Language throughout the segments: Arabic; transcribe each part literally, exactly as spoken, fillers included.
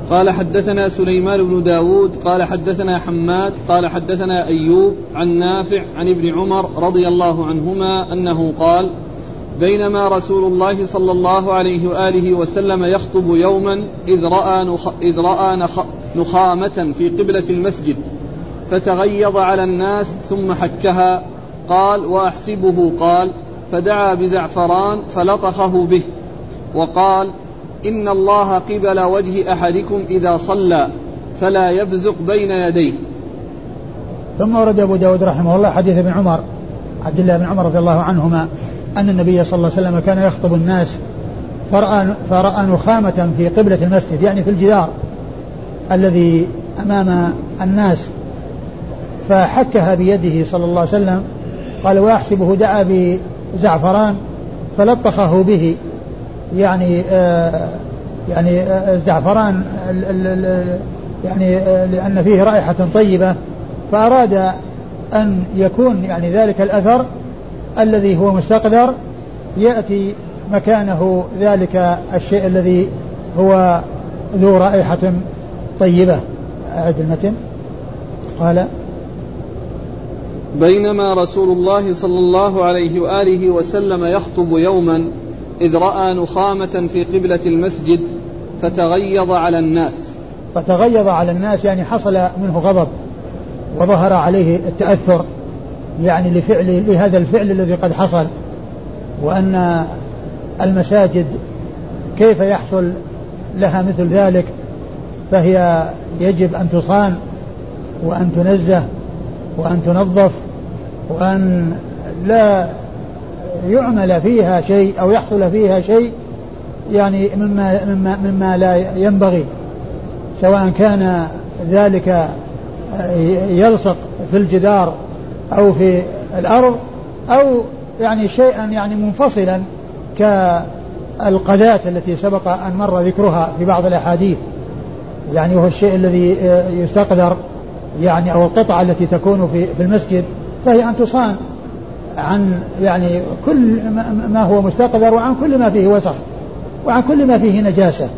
قال حدثنا سليمان بن داود قال حدثنا حماد قال حدثنا أيوب عن نافع عن ابن عمر رضي الله عنهما أنه قال بينما رسول الله صلى الله عليه وآله وسلم يخطب يوما إذ رأى, نخ... إذ رأى نخ... نخامة في قبلة المسجد فتغيظ على الناس ثم حكها. قال وأحسبه قال فدعا بزعفران فلطخه به وقال إن الله قبل وجه أحدكم إذا صلى فلا يبزق بين يديه. ثم ورد أبو داود رحمه الله حديث ابن عمر عبد الله بن عمر رضي الله عنهما أن النبي صلى الله عليه وسلم كان يخطب الناس فرأى, فرأى نخامة في قبلة المسجد يعني في الجدار الذي أمام الناس فحكها بيده صلى الله عليه وسلم. قال وأحسبه دعا بزعفران فلطخه به يعني آه يعني آه الزعفران يعني آه لأن فيه رائحة طيبة فأراد أن يكون يعني ذلك الأثر الذي هو مستقذر يأتي مكانه ذلك الشيء الذي هو ذو رائحة طيبة. أعد المتن. قال بينما رسول الله صلى الله عليه وآله وسلم يخطب يوما إذ رأى نخامة في قبلة المسجد فتغيظ على الناس. فتغيظ على الناس يعني حصل منه غضب وظهر عليه التأثر يعني لفعل لهذا الفعل الذي قد حصل وأن المساجد كيف يحصل لها مثل ذلك فهي يجب أن تصان وأن تنزه وأن تنظف وأن لا يعمل فيها شيء أو يحصل فيها شيء يعني مما, مما, مما لا ينبغي سواء كان ذلك يلصق في الجدار أو في الأرض أو يعني شيئا يعني منفصلا كالقذاة التي سبق أن مر ذكرها في بعض الأحاديث يعني وهو الشيء الذي يستقدر يعني أو القطعة التي تكون في في المسجد فهي أن تصان عن يعني كل ما هو مستقدر وعن كل ما فيه وسخ وعن كل ما فيه نجاسة.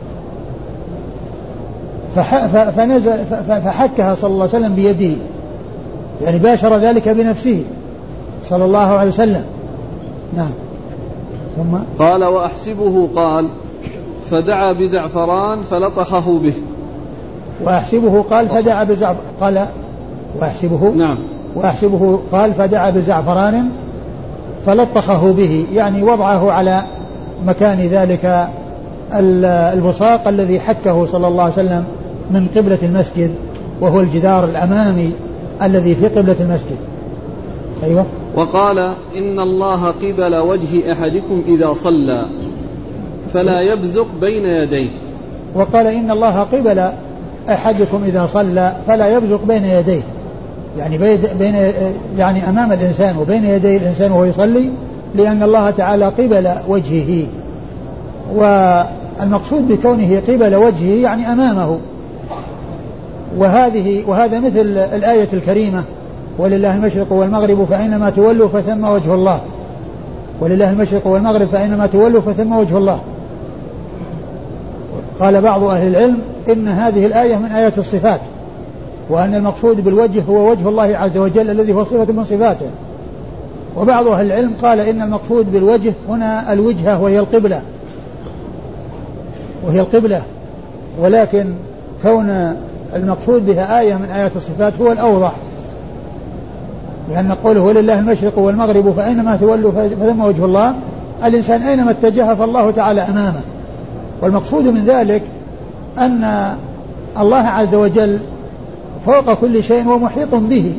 فنزل فحكها صلى الله عليه وسلم بيده يعني باشر ذلك بنفسه صلى الله عليه وسلم. نعم. ثم قال وأحسبه قال فدعا بزعفران فلطخه به. وأحسبه قال فدعا بزعفران قال وأحسبه نعم وأحسبه قال فدعا بزعفران فلطخه به يعني وضعه على مكان ذلك البصاق الذي حكه صلى الله عليه وسلم من قبلة المسجد وهو الجدار الأمامي الذي في قبلة المسجد. أيوة. وقال إن الله قبل وجه أحدكم إذا صلى فلا يبزق بين يديه. وقال إن الله قبل أحدكم إذا صلى فلا يبزق بين يديه يعني بين يعني أمام الإنسان وبين يدي الإنسان وهو يصلي لأن الله تعالى قبل وجهه والمقصود بكونه قبل وجهه يعني أمامه. وهذه وهذا مثل الآية الكريمة ولله المشرق والمغرب فأينما تولوا فثم وجه الله. ولله المشرق والمغرب فأينما تولوا فثم وجه الله. قال بعض أهل العلم إن هذه الآية من آيات الصفات وأن المقصود بالوجه هو وجه الله عز وجل الذي هو صفة من صفاته. وبعض أهل العلم قال إن المقصود بالوجه هنا الوجهة وهي القبلة وهي القبلة ولكن كون المقصود بها آية من آيات الصفات هو الأوضح لأن قوله ولله المشرق والمغرب فأينما تولوا فثم وجه الله الإنسان أينما اتجه فالله تعالى أمامه. والمقصود من ذلك أن الله عز وجل فوق كل شيء ومحيط به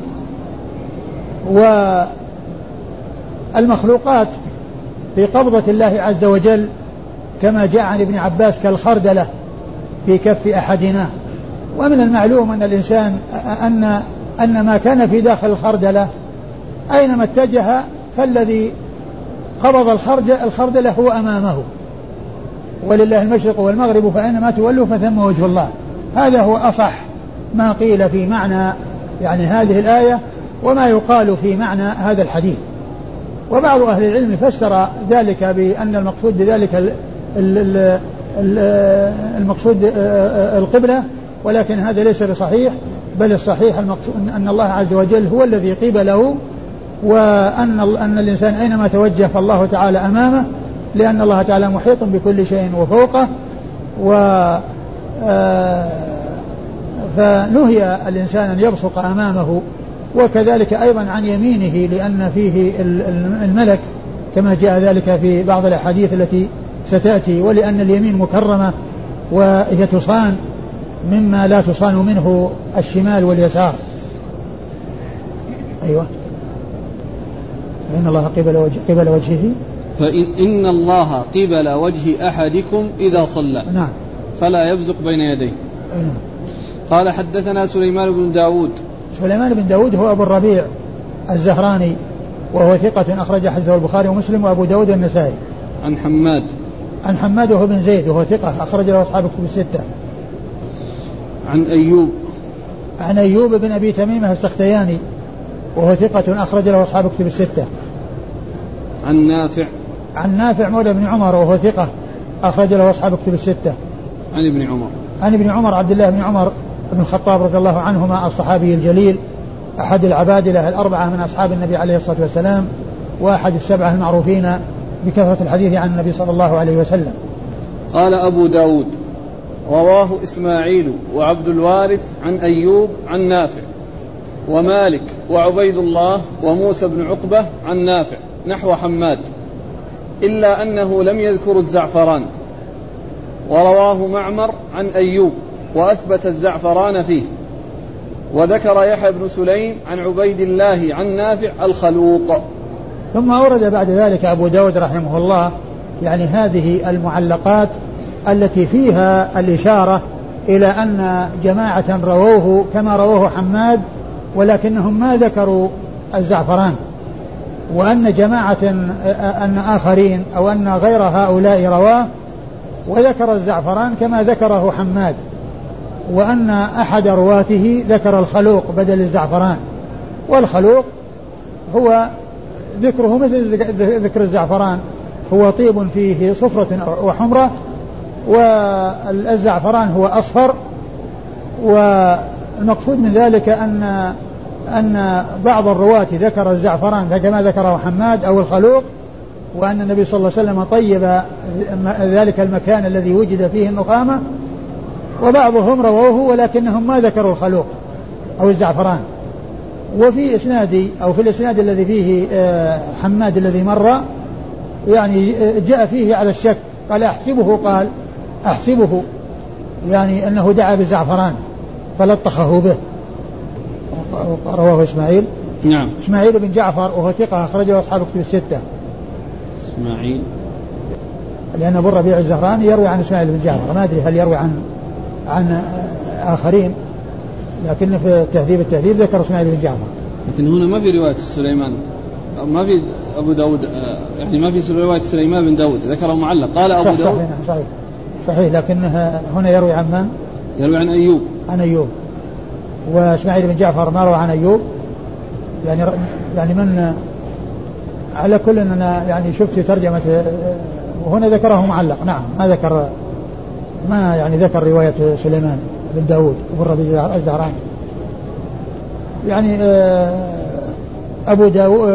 والمخلوقات في قبضة الله عز وجل كما جاء عن ابن عباس كالخردلة في كف أحدنا. ومن المعلوم أن الإنسان أن أن ما كان في داخل الخردلة أينما اتجه فالذي قبض الخردلة هو أمامه. ولله المشرق والمغرب فأينما تولوا فثم وجه الله. هذا هو أصح ما قيل في معنى يعني هذه الآية وما يقال في معنى هذا الحديث. وبعض أهل العلم فسر ذلك بأن المقصود بذلك ال ال ال المقصود القبلة، ولكن هذا ليس بصحيح، بل الصحيح المقصود أن الله عز وجل هو الذي قبله، وأن أن الإنسان أينما توجه فالله تعالى أمامه، لأن الله تعالى محيط بكل شيء وفوقه. و فنهي الإنسان أن يبصق أمامه، وكذلك أيضا عن يمينه، لأن فيه الملك كما جاء ذلك في بعض الأحاديث التي ستأتي، ولأن اليمين مكرمة وهي تصان مما لا تصان منه الشمال واليسار. أيوة، إن الله قبل, وجه قبل وجهه فإن الله قبل وجه أحدكم إذا صلى. نعم. فلا يبزق بين يديه. نعم. قال حدثنا سليمان بن داود. سليمان بن داود هو أبو الربيع الزهراني، وهو ثقة أخرج حديثه البخاري ومسلم وأبو داود والنسائي. عن حماد. عن حماد وهو بن زيد وهو ثقة أخرج له أصحاب الكتب الستة. عن أيوب. عن أيوب بن أبي تميمة السختياني وهو ثقة أخرج له أصحاب الكتب الستة. عن نافع. عن نافع مولى بن عمر وهو ثقة أخرج له أصحاب الكتب الستة. عن ابن عمر. عن ابن عمر عبد الله بن عمر بن الخطاب رضي الله عنهما الصحابي الجليل أحد العبادلة الأربعة من أصحاب النبي عليه الصلاة والسلام، وأحد السبعة المعروفين بكثرة الحديث عن النبي صلى الله عليه وسلم. قال أبو داود رواه إسماعيل وعبد الوارث عن أيوب عن نافع ومالك وعبيد الله وموسى بن عقبة عن نافع نحو حماد، إلا أنه لم يذكر الزعفران. ورواه معمر عن أيوب وأثبت الزعفران فيه. وذكر يحيى بن سليم عن عبيد الله عن نافع الخلوق. ثم أورد بعد ذلك أبو داود رحمه الله يعني هذه المعلقات التي فيها الإشارة إلى أن جماعة رووه كما رووه حماد، ولكنهم ما ذكروا الزعفران، وأن جماعة أن آخرين أو أن غير هؤلاء رواه وذكر الزعفران كما ذكره حماد، وأن أحد رواته ذكر الخلوق بدل الزعفران. والخلوق هو ذكره مثل ذكر الزعفران، هو طيب فيه صفرة وحمرة، والزعفران هو أصفر. والمقصود من ذلك أن أن بعض الرواة ذكر الزعفران كما ذكره حماد أو الخلوق، وأن النبي صلى الله عليه وسلم طيب ذلك المكان الذي وجد فيه النخامة، وبعضهم رووه ولكنهم ما ذكروا الخلوق أو الزعفران. وفي إسناد أو في الإسناد الذي فيه حماد الذي مر يعني جاء فيه على الشك، قال أحسبه قال أحسبه يعني أنه دعا بالزعفران فلطخه به. رواه إسماعيل. نعم. إسماعيل بن جعفر وهو ثقة أخرجه أصحاب الكتب الستة. إسماعيل لأن أبو الربيع الزهراني يروي عن إسماعيل بن جعفر، ما أدري هل يروي عن عن آخرين، لكن في تهذيب التهذيب ذكر إسماعيل بن جعفر. لكن هنا ما في رواية سليمان، ما في أبو داود، يعني ما في رواية سليمان بن داود ذكره معلق. قال أبو صح داود صحيح, صحيح صحيح لكن هنا يروي عن من؟ يروي عن أيوب. عن أيوب. وإسماعيل بن جعفر ما روى عن أيوب، يعني يعني من على كل أننا يعني شفت ترجمة وهنا ذكره معلق. نعم ما ذكر ما يعني ذكر رواية سليمان بن داود أبو الربيع الزهراني. يعني أبو داود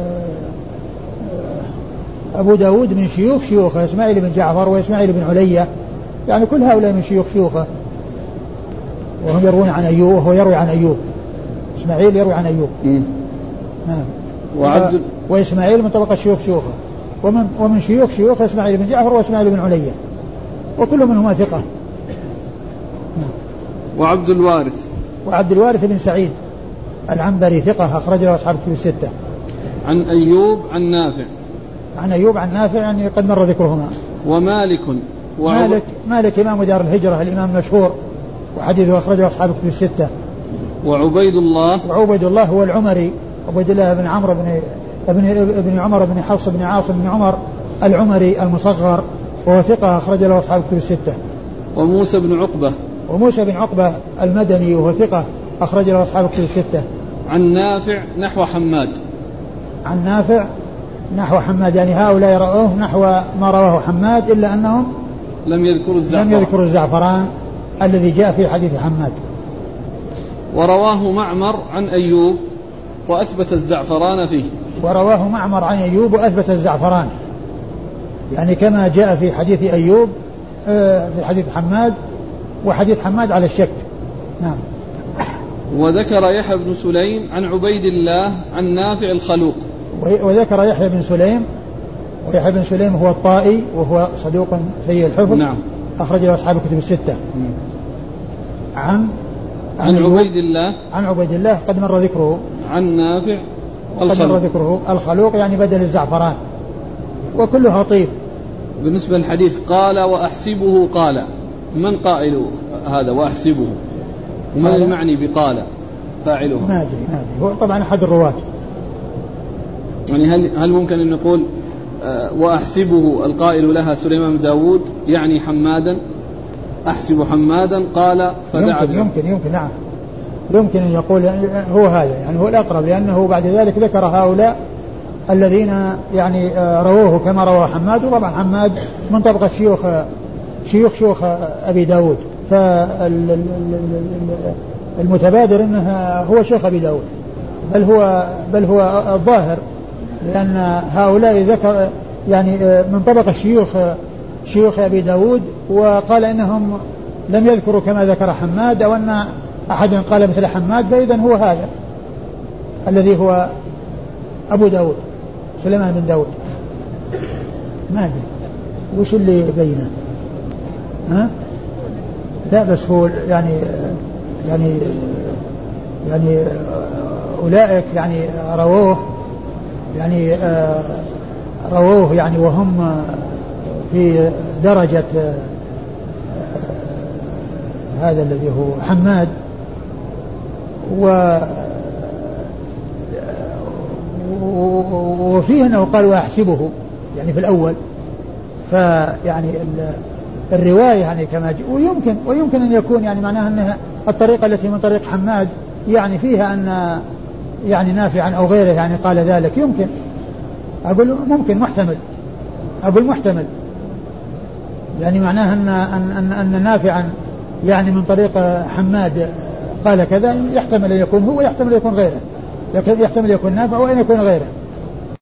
أبو داود من شيوخ شيوخه إسماعيل بن جعفر وإسماعيل بن علية، يعني كل هؤلاء من شيوخ شيوخه، وهم يروون عن أيوب وهو يروي عن أيوب. إسماعيل يروي عن أيوب. م. نعم. وعبد وإسماعيل من طبقة شيوخ شيوخه، ومن ومن شيوخ شيوخ إسماعيل بن جعفر وإسماعيل بن علية، وكل منهما ثقة. نعم. وعبد الوارث. وعبد الوارث بن سعيد العنبري ثقة أخرج له أصحاب الكتب الستة. عن أيوب عن نافع. عن أيوب عن نافع يعني قد مر ذكرهما. ومالك. مالك مالك إمام دار الهجرة الإمام المشهور، وحديثه أخرجه أصحاب الكتب الستة. وعبيد الله. وعبيد الله هو العمري، عبيد الله بن عمرو بن ابن ابن عمر بن حفص بن عاصم بن عمر العمري المصغر، وهو ثقة أخرج له أصحاب الكتب الستة. وموسى بن عقبة. وموسى بن عقبة المدني وهو ثقة أخرج له أصحاب الكتب الستة. عن نافع نحو حماد. عن نافع نحو حماد، يعني هؤلاء رأوه نحو ما رواه حماد، إلا أنهم لم يذكر الزعفران لم يذكر الزعفران الذي جاء في حديث حماد. ورواه معمر عن أيوب وأثبت الزعفران فيه. ورواه معمر عن أيوب وأثبت الزعفران، يعني كما جاء في حديث أيوب في حديث حماد، وحديث حماد على الشك. نعم. وذكر يحيى بن سليم عن عبيد الله عن نافع الخلوق. وذكر يحيى بن سليم، ويحيى بن سليم هو الطائي وهو صدوق سيء الحفظ. نعم. أخرج له أصحاب الكتب الستة. مم. عن عن عبيد الله عن عبيد الله قد مر ذكره. عن نافع قد مر ذكره. الخلوق يعني بدل الزعفران، وكلها طيب. بالنسبة للحديث قال وأحسبه، قال من قائل هذا وأحسبه؟ ومن المعني بقال فاعله؟ ما أدري ما أدري هو طبعا أحد الرواة. يعني هل هل ممكن أن نقول أه وأحسبه القائل لها سليمان بن داود يعني حمادا، أحسب حمادا قال فدعا. يمكن يمكن يمكن نعم يمكن أن يقول هو هذا، يعني هو الأقرب، لأنه بعد ذلك ذكر هؤلاء الذين يعني رووه كما روى حماد، وطبعا حماد من طبقة شيوخ شيوخ شيوخ أبي داود، فالمتبادر أنه هو شيخ أبي داود، بل هو بل هو الظاهر، لأن هؤلاء ذكر يعني من طبقة شيوخ شيوخ أبي داود، وقال إنهم لم يذكروا كما ذكر حماد، أو أن أحد قال مثل حماد، فإذا هو هذا الذي هو أبو داود سليمان بن داود. ما أدري وش اللي بينه، ها؟ لا بس هو يعني يعني يعني أولئك يعني رووه يعني رووه يعني وهم في درجة هذا الذي هو حماد، و وفيه أنه قال وأحسبه يعني في الأول، فيعني الرواية يعني كما جاء، ويمكن ويمكن أن يكون يعني معناها أنها الطريقة التي من طريق حماد يعني فيها أن يعني نافعا أو غيره يعني قال ذلك، يمكن أقول ممكن محتمل، أقول محتمل يعني معناها أن أن أن, أن نافعا يعني من طريق حماد قال كذا، يحتمل أن يكون هو، يحتمل أن يكون غيره، لكن يحتمل يكون نافع وأن يكون غيره.